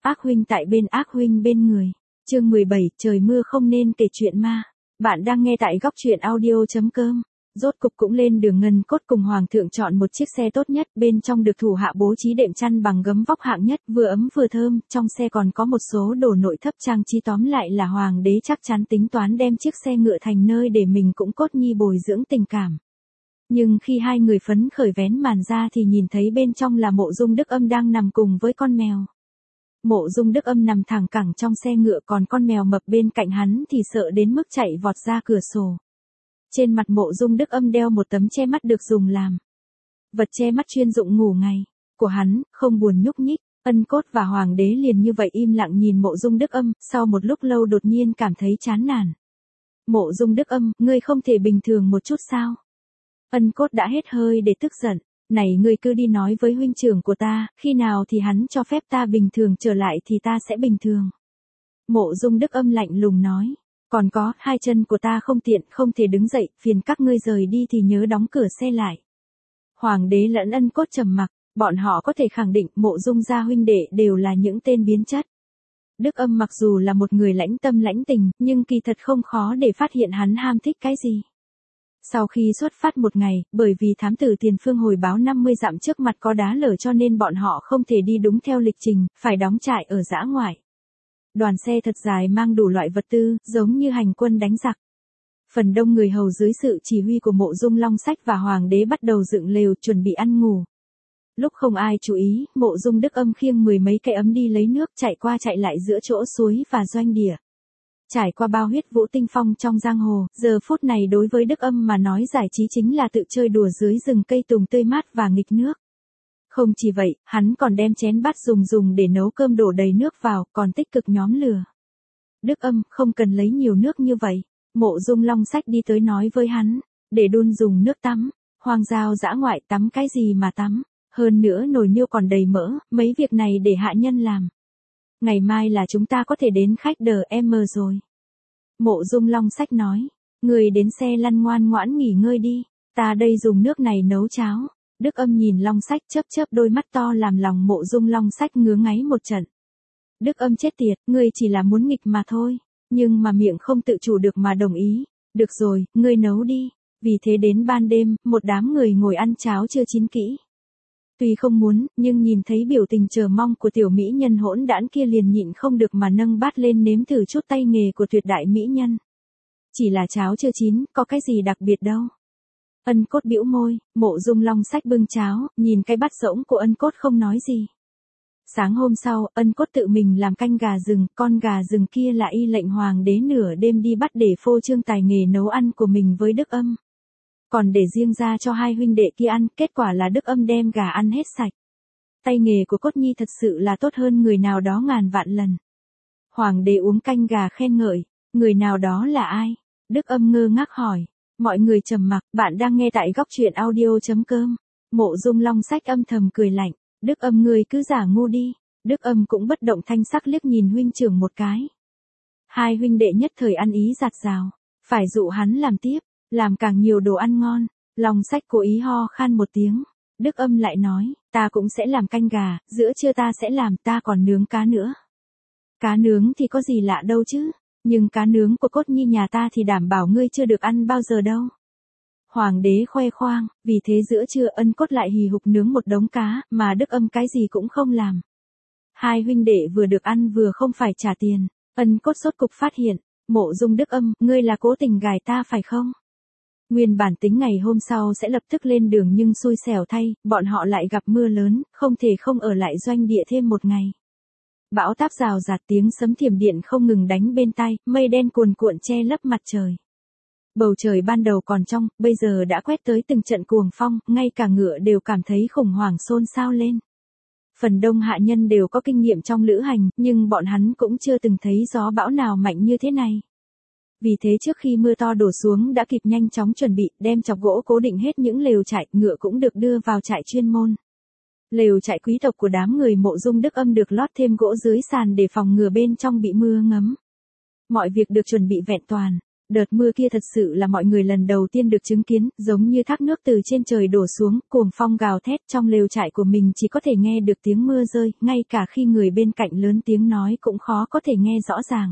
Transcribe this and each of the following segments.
Ác huynh tại bên ác huynh bên người. Chương 17, trời mưa không nên kể chuyện ma. Bạn đang nghe tại góc truyện audio.com. Rốt cục cũng lên đường Ngân Cốt cùng Hoàng thượng chọn một chiếc xe tốt nhất, bên trong được thủ hạ bố trí đệm chăn bằng gấm vóc hạng nhất, vừa ấm vừa thơm, trong xe còn có một số đồ nội thất trang trí, tóm lại là Hoàng đế chắc chắn tính toán đem chiếc xe ngựa thành nơi để mình cũng Cốt Nhi bồi dưỡng tình cảm. Nhưng khi hai người phấn khởi vén màn ra thì nhìn thấy bên trong là Mộ Dung Đức Âm đang nằm cùng với con mèo. Mộ Dung Đức Âm nằm thẳng cẳng trong xe ngựa, còn con mèo mập bên cạnh hắn thì sợ đến mức chạy vọt ra cửa sổ. Trên mặt Mộ Dung Đức Âm đeo một tấm che mắt được dùng làm vật che mắt chuyên dụng ngủ ngày của hắn, không buồn nhúc nhích. Ân Cốt và Hoàng đế liền như vậy im lặng nhìn Mộ Dung Đức Âm, sau một lúc lâu đột nhiên cảm thấy chán nản. Mộ Dung Đức Âm, ngươi không thể bình thường một chút sao? Ân Cốt đã hết hơi để tức giận. Này, ngươi cứ đi nói với huynh trưởng của ta, khi nào thì hắn cho phép ta bình thường trở lại thì ta sẽ bình thường. Mộ Dung Đức Âm lạnh lùng nói. Còn có, hai chân của ta không tiện, không thể đứng dậy, phiền các ngươi rời đi thì nhớ đóng cửa xe lại. Hoàng đế lẫn Ân Cốt trầm mặc, bọn họ có thể khẳng định Mộ Dung gia huynh đệ đều là những tên biến chất. Đức Âm mặc dù là một người lãnh tâm lãnh tình, nhưng kỳ thật không khó để phát hiện hắn ham thích cái gì. Sau khi xuất phát một ngày, bởi vì thám tử Tiền Phương hồi báo 50 dặm trước mặt có đá lở cho nên bọn họ không thể đi đúng theo lịch trình, phải đóng trại ở dã ngoại. Đoàn xe thật dài mang đủ loại vật tư, giống như hành quân đánh giặc. Phần đông người hầu dưới sự chỉ huy của Mộ Dung Long Sách và Hoàng đế bắt đầu dựng lều chuẩn bị ăn ngủ. Lúc không ai chú ý, Mộ Dung Đức Âm khiêng 10 mấy cây ấm đi lấy nước, chạy qua chạy lại giữa chỗ suối và doanh địa. Trải qua bao huyết vũ tinh phong trong giang hồ, giờ phút này đối với Đức Âm mà nói giải trí chính là tự chơi đùa dưới rừng cây tùng tươi mát và nghịch nước. Không chỉ vậy, hắn còn đem chén bát dùng để nấu cơm đổ đầy nước vào, còn tích cực nhóm lửa. Đức Âm, không cần lấy nhiều nước như vậy. Mộ Dung Long Sách đi tới nói với hắn, để đun dùng nước tắm. Hoang giao dã ngoại tắm cái gì mà tắm, hơn nữa nồi niêu còn đầy mỡ, mấy việc này để hạ nhân làm. Ngày mai là chúng ta có thể đến khách DM rồi. Mộ Dung Long Sách nói, người đến xe lăn ngoan ngoãn nghỉ ngơi đi, ta đây dùng nước này nấu cháo. Đức Âm nhìn Long Sách chớp đôi mắt to làm lòng Mộ Dung Long Sách ngứa ngáy một trận. Đức Âm chết tiệt, ngươi chỉ là muốn nghịch mà thôi, nhưng mà miệng không tự chủ được mà đồng ý. Được rồi, ngươi nấu đi. Vì thế đến ban đêm, một đám người ngồi ăn cháo chưa chín kỹ. Tuy không muốn, nhưng nhìn thấy biểu tình chờ mong của tiểu mỹ nhân hỗn đản kia liền nhịn không được mà nâng bát lên nếm thử chút tay nghề của tuyệt đại mỹ nhân. Chỉ là cháo chưa chín, có cái gì đặc biệt đâu. Ân Cốt bĩu môi, Mộ Dung Long Sách bưng cháo, nhìn cái bát rỗng của Ân Cốt không nói gì. Sáng hôm sau, Ân Cốt tự mình làm canh gà rừng, con gà rừng kia là y lệnh Hoàng đế nửa đêm đi bắt để phô trương tài nghề nấu ăn của mình với Đức Âm. Còn để riêng ra cho hai huynh đệ kia ăn, kết quả là Đức Âm đem gà ăn hết sạch. Tay nghề của Cốt Nhi thật sự là tốt hơn người nào đó ngàn vạn lần. Hoàng đế uống canh gà khen ngợi, người nào đó là ai? Đức Âm ngơ ngác hỏi. Mọi người trầm mặc, bạn đang nghe tại góc truyện audio.com. Mộ Dung Long Sách âm thầm cười lạnh, Đức Âm ngươi cứ giả ngu đi. Đức Âm cũng bất động thanh sắc liếc nhìn huynh trưởng một cái. Hai huynh đệ nhất thời ăn ý giạt rào, phải dụ hắn làm tiếp, làm càng nhiều đồ ăn ngon. Long Sách cố ý ho khan một tiếng. Đức Âm lại nói, ta cũng sẽ làm canh gà, giữa trưa ta sẽ làm, ta còn nướng cá nữa. Cá nướng thì có gì lạ đâu chứ, nhưng cá nướng của Cốt Nhi nhà ta thì đảm bảo ngươi chưa được ăn bao giờ đâu. Hoàng đế khoe khoang, vì thế giữa trưa Ân Cốt lại hì hục nướng một đống cá, mà Đức Âm cái gì cũng không làm. Hai huynh đệ vừa được ăn vừa không phải trả tiền. Ân Cốt sốt cục phát hiện, Mộ Dung Đức Âm, ngươi là cố tình gài ta phải không? Nguyên bản tính ngày hôm sau sẽ lập tức lên đường nhưng xui xẻo thay, bọn họ lại gặp mưa lớn, không thể không ở lại doanh địa thêm một ngày. Bão táp rào rạt, tiếng sấm thiểm điện không ngừng đánh bên tai, mây đen cuồn cuộn che lấp mặt trời. Bầu trời ban đầu còn trong, bây giờ đã quét tới từng trận cuồng phong, ngay cả ngựa đều cảm thấy khủng hoảng xôn xao lên. Phần đông hạ nhân đều có kinh nghiệm trong lữ hành, nhưng bọn hắn cũng chưa từng thấy gió bão nào mạnh như thế này. Vì thế trước khi mưa to đổ xuống đã kịp nhanh chóng chuẩn bị, đem chọc gỗ cố định hết những lều trại, ngựa cũng được đưa vào trại chuyên môn. Lều trại quý tộc của đám người Mộ Dung Đức Âm được lót thêm gỗ dưới sàn để phòng ngừa bên trong bị mưa ngấm. Mọi việc được chuẩn bị vẹn toàn. Đợt mưa kia thật sự là mọi người lần đầu tiên được chứng kiến, giống như thác nước từ trên trời đổ xuống, cuồng phong gào thét, trong lều trại của mình chỉ có thể nghe được tiếng mưa rơi, ngay cả khi người bên cạnh lớn tiếng nói cũng khó có thể nghe rõ ràng.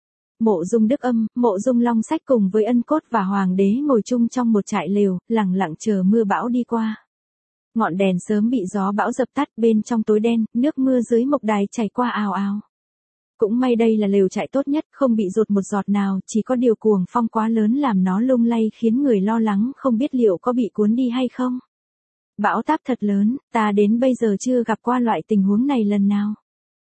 Mộ Dung Đức Âm, Mộ Dung Long Sách cùng với Ân Cốt và Hoàng đế ngồi chung trong một trại lều, lặng lặng chờ mưa bão đi qua. Ngọn đèn sớm bị gió bão dập tắt, bên trong tối đen, nước mưa dưới mộc đài chảy qua ào ào. Cũng may đây là lều trại tốt nhất, không bị dột một giọt nào, chỉ có điều cuồng phong quá lớn làm nó lung lay khiến người lo lắng không biết liệu có bị cuốn đi hay không. Bão táp thật lớn, ta đến bây giờ chưa gặp qua loại tình huống này lần nào.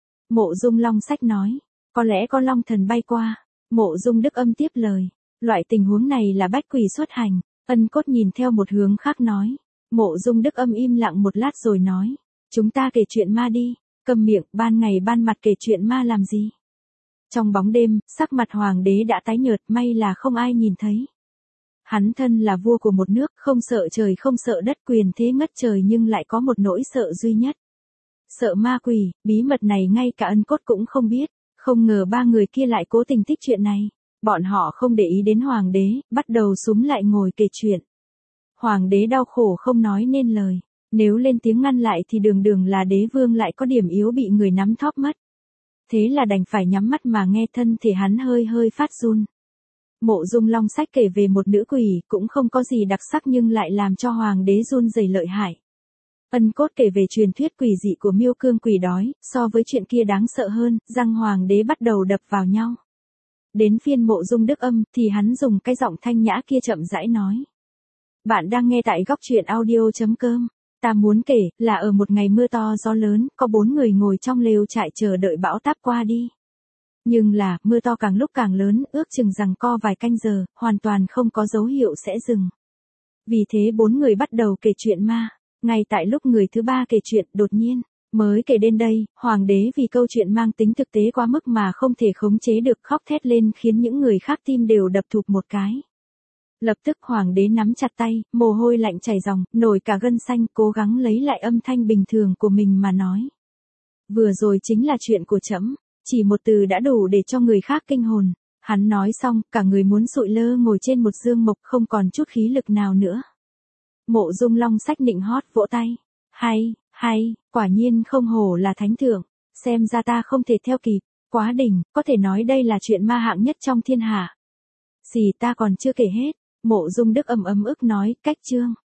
Mộ Dung Long Sách nói, có lẽ có long thần bay qua. Mộ Dung Đức Âm tiếp lời, loại tình huống này là bách quỷ xuất hành. Ân Cốt nhìn theo một hướng khác nói. Mộ Dung Đức Âm im lặng một lát rồi nói, chúng ta kể chuyện ma đi. Câm miệng, ban ngày ban mặt kể chuyện ma làm gì? Trong bóng đêm, sắc mặt hoàng đế đã tái nhợt, may là không ai nhìn thấy. Hắn thân là vua của một nước, không sợ trời không sợ đất, quyền thế ngất trời nhưng lại có một nỗi sợ duy nhất. Sợ ma quỷ, bí mật này ngay cả Ân Cốt cũng không biết, không ngờ ba người kia lại cố tình tích chuyện này. Bọn họ không để ý đến hoàng đế, bắt đầu súm lại ngồi kể chuyện. Hoàng đế đau khổ không nói nên lời. Nếu lên tiếng ngăn lại thì đường đường là đế vương lại có điểm yếu bị người nắm thóp mất. Thế là đành phải nhắm mắt mà nghe, thân thể hắn hơi hơi phát run. Mộ Dung Long Sách kể về một nữ quỷ, cũng không có gì đặc sắc nhưng lại làm cho hoàng đế run rẩy lợi hại. Ân Cốt kể về truyền thuyết quỷ dị của Miêu Cương quỷ đói, so với chuyện kia đáng sợ hơn, răng hoàng đế bắt đầu đập vào nhau. Đến phiên Mộ Dung Đức Âm thì hắn dùng cái giọng thanh nhã kia chậm rãi nói. Bạn đang nghe tại góc truyện audio.com. Ta muốn kể là ở một ngày mưa to gió lớn, có 4 người ngồi trong lều trại chờ đợi bão táp qua đi. Nhưng là, mưa to càng lúc càng lớn, ước chừng rằng co vài canh giờ, hoàn toàn không có dấu hiệu sẽ dừng. Vì thế 4 người bắt đầu kể chuyện ma. Ngay tại lúc người thứ ba kể chuyện, đột nhiên, mới kể đến đây, hoàng đế vì câu chuyện mang tính thực tế quá mức mà không thể khống chế được, khóc thét lên khiến những người khác tim đều đập thụp một cái. Lập tức hoàng đế nắm chặt tay, mồ hôi lạnh chảy ròng, nổi cả gân xanh, cố gắng lấy lại âm thanh bình thường của mình mà nói. Vừa rồi chính là chuyện của trẫm, chỉ một từ đã đủ để cho người khác kinh hồn. Hắn nói xong, cả người muốn sụi lơ ngồi trên một dương mộc, không còn chút khí lực nào nữa. Mộ Dung Long Sách nịnh hót vỗ tay. Hay, quả nhiên không hổ là thánh thượng, xem ra ta không thể theo kịp, quá đỉnh, có thể nói đây là chuyện ma hạng nhất trong thiên hạ. Gì ta còn chưa kể hết. Mộ Dung Đức Âm ấm ức nói, cách chương.